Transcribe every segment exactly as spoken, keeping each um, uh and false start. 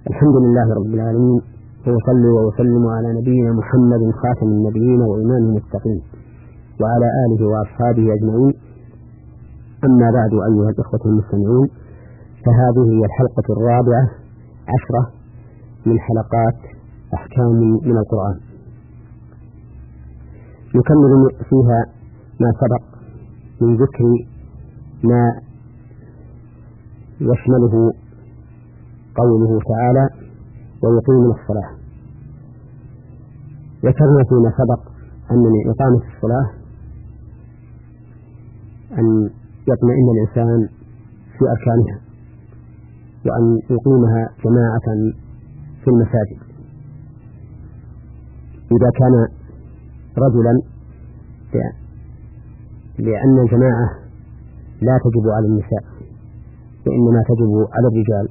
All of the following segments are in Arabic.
الحمد لله رب العالمين، وصلوا وسلموا على نبينا محمد خاتم النبيين وإمام المتقين وعلى آله وأصحابه أجمعين. أما بعد، أيها الإخوة المستمعون، فهذه هي الحلقة الرابعة عشرة من حلقات أحكام من القرآن، نكمل فيها ما سبق من ذكر ما يشمله قوله تعالى: ويقيم الصلاة. ذكرنا فيما سبق أن من إقامة الصلاة أن يطمئن الإنسان في أركانها، وأن يقيمها جماعة في المساجد. إذا كان رجلا، لأن الجماعة لا تجب على النساء وإنما تجب على الرجال،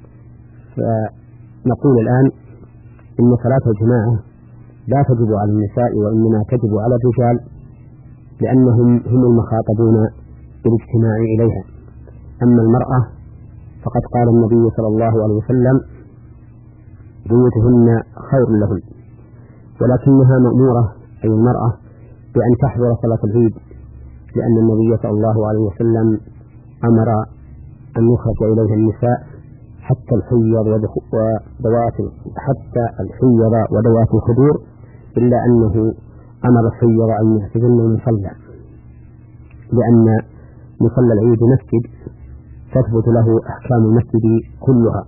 فنقول الآن إن صلاة الجماعة لا تجب على النساء وإنما تجب على الرجال، لأنهم هم المخاطبون بالاجتماع إليها. أما المرأة فقد قال النبي صلى الله عليه وسلم: بيوتهن خير لهن، ولكنها مأمورة أي المرأة بأن تحضر صلاة العيد، لأن النبي صلى الله عليه وسلم أمر أن يخرج إليها النساء حتى الحيض وذوات حتى الحيض وذوات الخدور، إلا أنه أمر الحيض أن يعتزلن المصلى، لأن مصلى العيد مسجد تثبت له أحكام المسجد كلها.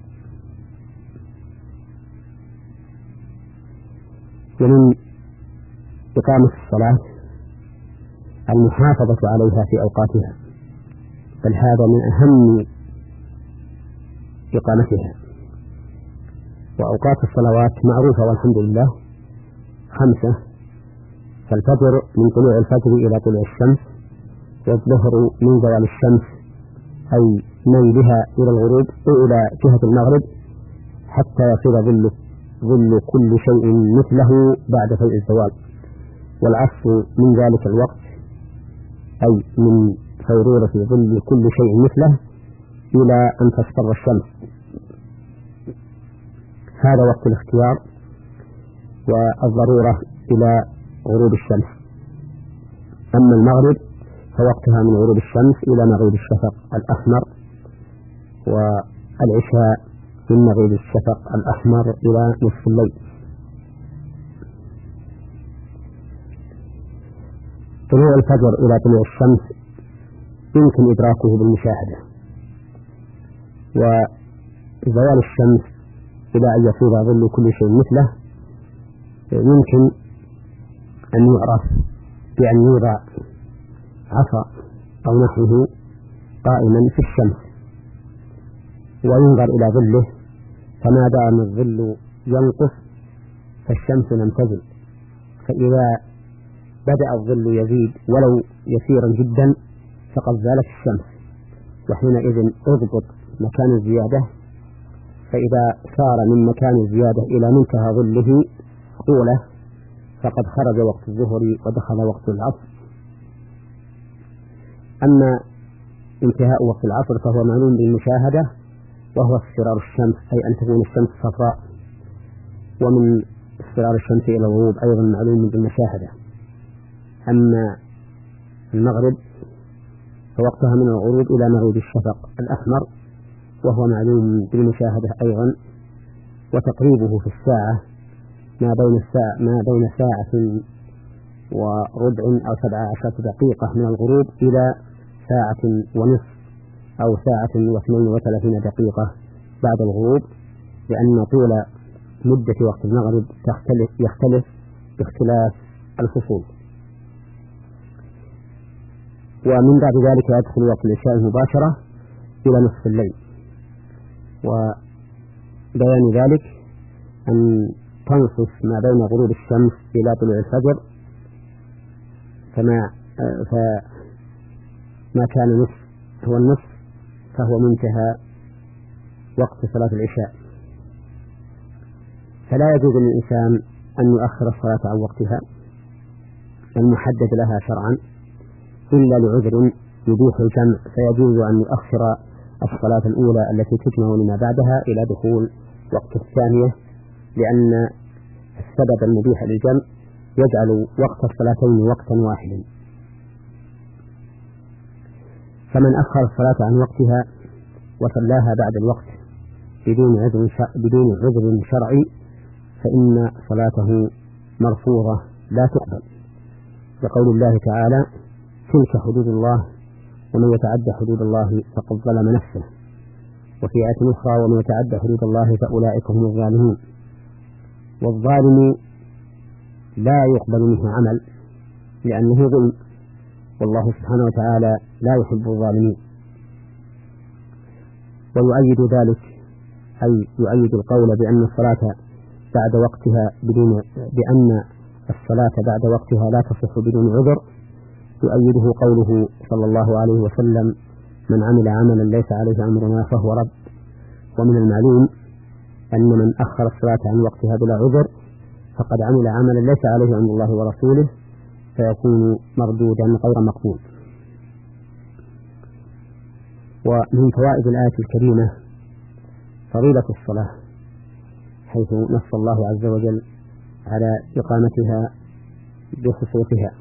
ومن إقامة الصلاة المحافظة عليها في أوقاتها، بل هذا من أهم إقامتها. وأوقات الصلوات معروفة والحمد لله خمسة: فالفجر من طلوع الفجر إلى طلوع الشمس، والظهر من زوال الشمس أي ميلها إلى الغروب إلى جهة المغرب حتى يصير ظل ظل كل شيء مثله بعد فيء الزوال، والعصر من ذلك الوقت أي من فيرورة ظل كل شيء مثله إلى أن تصفر الشمس، هذا وقت الاختيار والضرورة إلى غروب الشمس. أما المغرب فوقتها من غروب الشمس إلى مغيب الشفق الأحمر، والعشاء من مغيب الشفق الأحمر إلى نصف الليل. طلوع الفجر إلى طلوع الشمس يمكن إدراكه بالمشاهدة، وزوال الشمس إلى أن يصير ظل كل شيء مثله يمكن أن يعرف بأن يوضع عصا أو نحوه قائما في الشمس وينظر إلى ظله، فما دام الظل ينقص فالشمس لم تزل، فإذا بدأ الظل يزيد ولو يسيرا جدا فقد زالت الشمس، وحينئذ اضبط مكان الزيادة، فإذا صار من مكان الزيادة إلى منتهى ظله طوله فقد خرج وقت الظهر ودخل وقت العصر. أما انتهاء وقت العصر فهو معلوم بالمشاهدة، وهو اصفرار الشمس، أي أن تكون الشمس صفراء، ومن اصفرار الشمس إلى الغروب أيضا معلوم بالمشاهدة. أما المغرب فوقتها من الغروب إلى مغيب الشفق الأحمر، وهو معلوم بالمشاهدة أيضا، وتقريبه في الساعة ما بين الساعة ما بين ساعة وربع أو سبع عشرة دقيقة من الغروب إلى ساعة ونصف أو ساعة واثنين وثلاثين دقيقة بعد الغروب، لأن طول مدة وقت المغرب تختلف يختلف باختلاف الفصول. ومن بعد ذلك يدخل وقت العشاء مباشرة إلى نصف الليل. وبيان ذلك أن تنصف ما بين غروب الشمس إلى طلوع الفجر، فما فما كان نصف هو النصف فهو منتهى وقت صلاة العشاء، فلا يجوز للإنسان أن يؤخر الصلاة عن وقتها المحدد لها شرعا إلا لعذر يبيح الجمع، فيجوز أن يؤخر الصلاة الأولى التي تجمع لما بعدها إلى دخول وقت الثانية، لأن السبب المبيح للجمع يجعل وقت الصلاتين وقتا واحدا. فمن أخر الصلاة عن وقتها وصلاها بعد الوقت بدون عذر بدون عذر شرعي فإن صلاته مرفوضة لا تقبل، لقول الله تعالى: تلك حدود الله ومن يتعدى حدود الله فقد ظلم نفسه. وفي آية أخرى: ومن يتعدى حدود الله فأولئك هم الظالمون. والظالم لا يقبل منه عمل لأنه ظلم، والله سبحانه وتعالى لا يحب الظالمين. ويؤيد ذلك أي يؤيد القول بأن الصلاة بعد وقتها بدون بأن الصلاة بعد وقتها لا تصح بدون عذر، يؤيده قوله صلى الله عليه وسلم: من عمل عملا ليس عليه أمرنا فهو رد. ومن المعلوم أن من أخر الصلاة عن وقتها بلا عذر فقد عمل عملا ليس عليه أمر الله ورسوله فيكون مردودا غير مقبول. ومن فوائد الآية الكريمة فضيلة الصلاة، حيث نص الله عز وجل على إقامتها بخصوصها.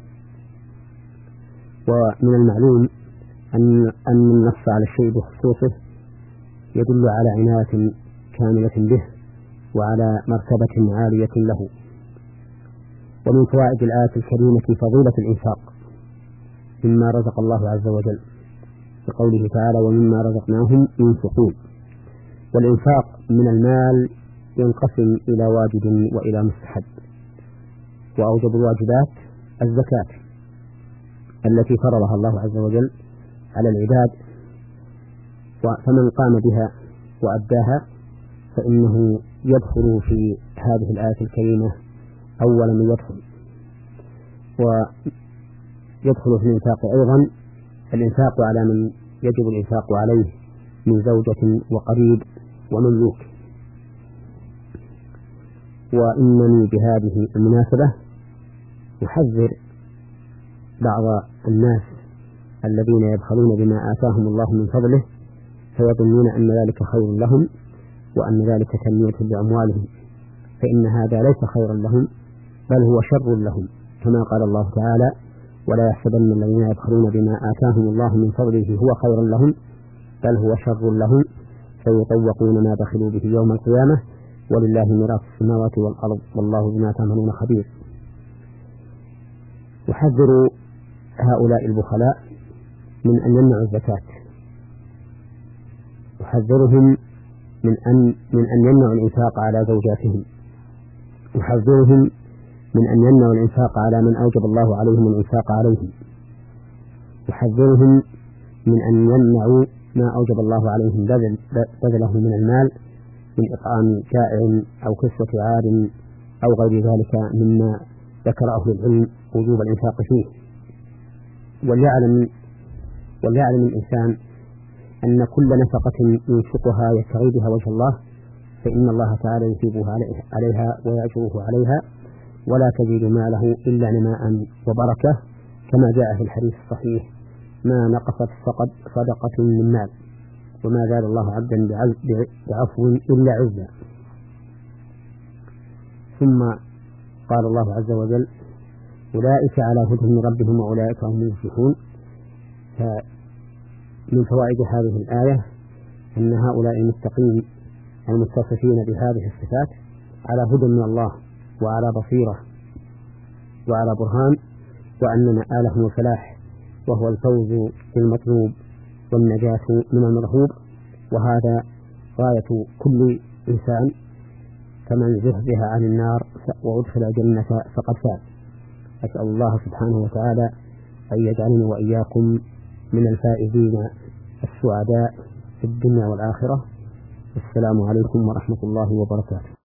ومن المعلوم أن أن النص على الشيء بخصوصه يدل على عناية كاملة به وعلى مرتبة عالية له. ومن فوائد الآية الكريمة فضيلة الإنفاق مما رزق الله عز وجل، بقوله تعالى: ومما رزقناهم ينفقون. والإنفاق من المال ينقسم إلى واجب وإلى مستحب، وأوجب الواجبات الزكاة التي فرضها الله عز وجل على العباد، فمن قام بها وأداها فإنه يدخل في هذه الآية الكريمة أول من يدخل. ويدخل في الإنفاق أيضا الإنفاق على من يجب الإنفاق عليه من زوجة وقريب ومملوك. وإنني بهذه المناسبة أحذر بعض الناس الذين يبخلون بما آتاهم الله من فضله فيظنون أن ذلك خير لهم وأن ذلك تنمية لأموالهم، فإن هذا ليس خيرا لهم بل هو شر لهم، كما قال الله تعالى: ولا يحسبن الذين يبخلون بما آتاهم الله من فضله هو خيرا لهم بل هو شر لهم سيطوقون ما بخلوا به يوم القيامة ولله ميراث السماوات والأرض والله بما تعملون خبير. يحذر هؤلاء البخلاء من أن يمنعوا الزكاة، يحذرهم من أن من أن يمنعوا الإنفاق على زوجاتهم، يحذرهم من أن يمنعوا الإنفاق على من أوجب الله عليهم الإنفاق عليهم، يحذرهم من أن يمنعوا ما أوجب الله عليهم بذله من المال من إطعام جائع أو كسوة عار أو غير ذلك مما ذكر أهل العلم وجوب الإنفاق فيه. وليعلم وليعلم الإنسان أن كل نفقة ينفقها يبتغي بها وجه الله فإن الله تعالى يثيبه عليها ويأجره عليها ولا تزيد ماله إلا نماء وبركة، كما جاء في الحديث الصحيح: ما نقصت صدقة من مال وما زاد الله عبدا بعفو إلا عزا. ثم قال الله عز وجل: أولئك على هدى من ربهم وأولئك هم المفلحون. فمن فوائد هذه الآية أن هؤلاء المتقين المتصفين بهذه الصفات على هدى من الله وعلى بصيرة وعلى برهان، وأن مآلهم الفلاح وهو الفوز بالمطلوب والنجاة من المرهوب، وهذا غاية كل إنسان، فمن زحزح عن النار وأدخل الجنة فقد فاز. أسأل الله سبحانه وتعالى أن يجعلني وإياكم من الفائزين السعداء في الدنيا والآخرة. السلام عليكم ورحمة الله وبركاته.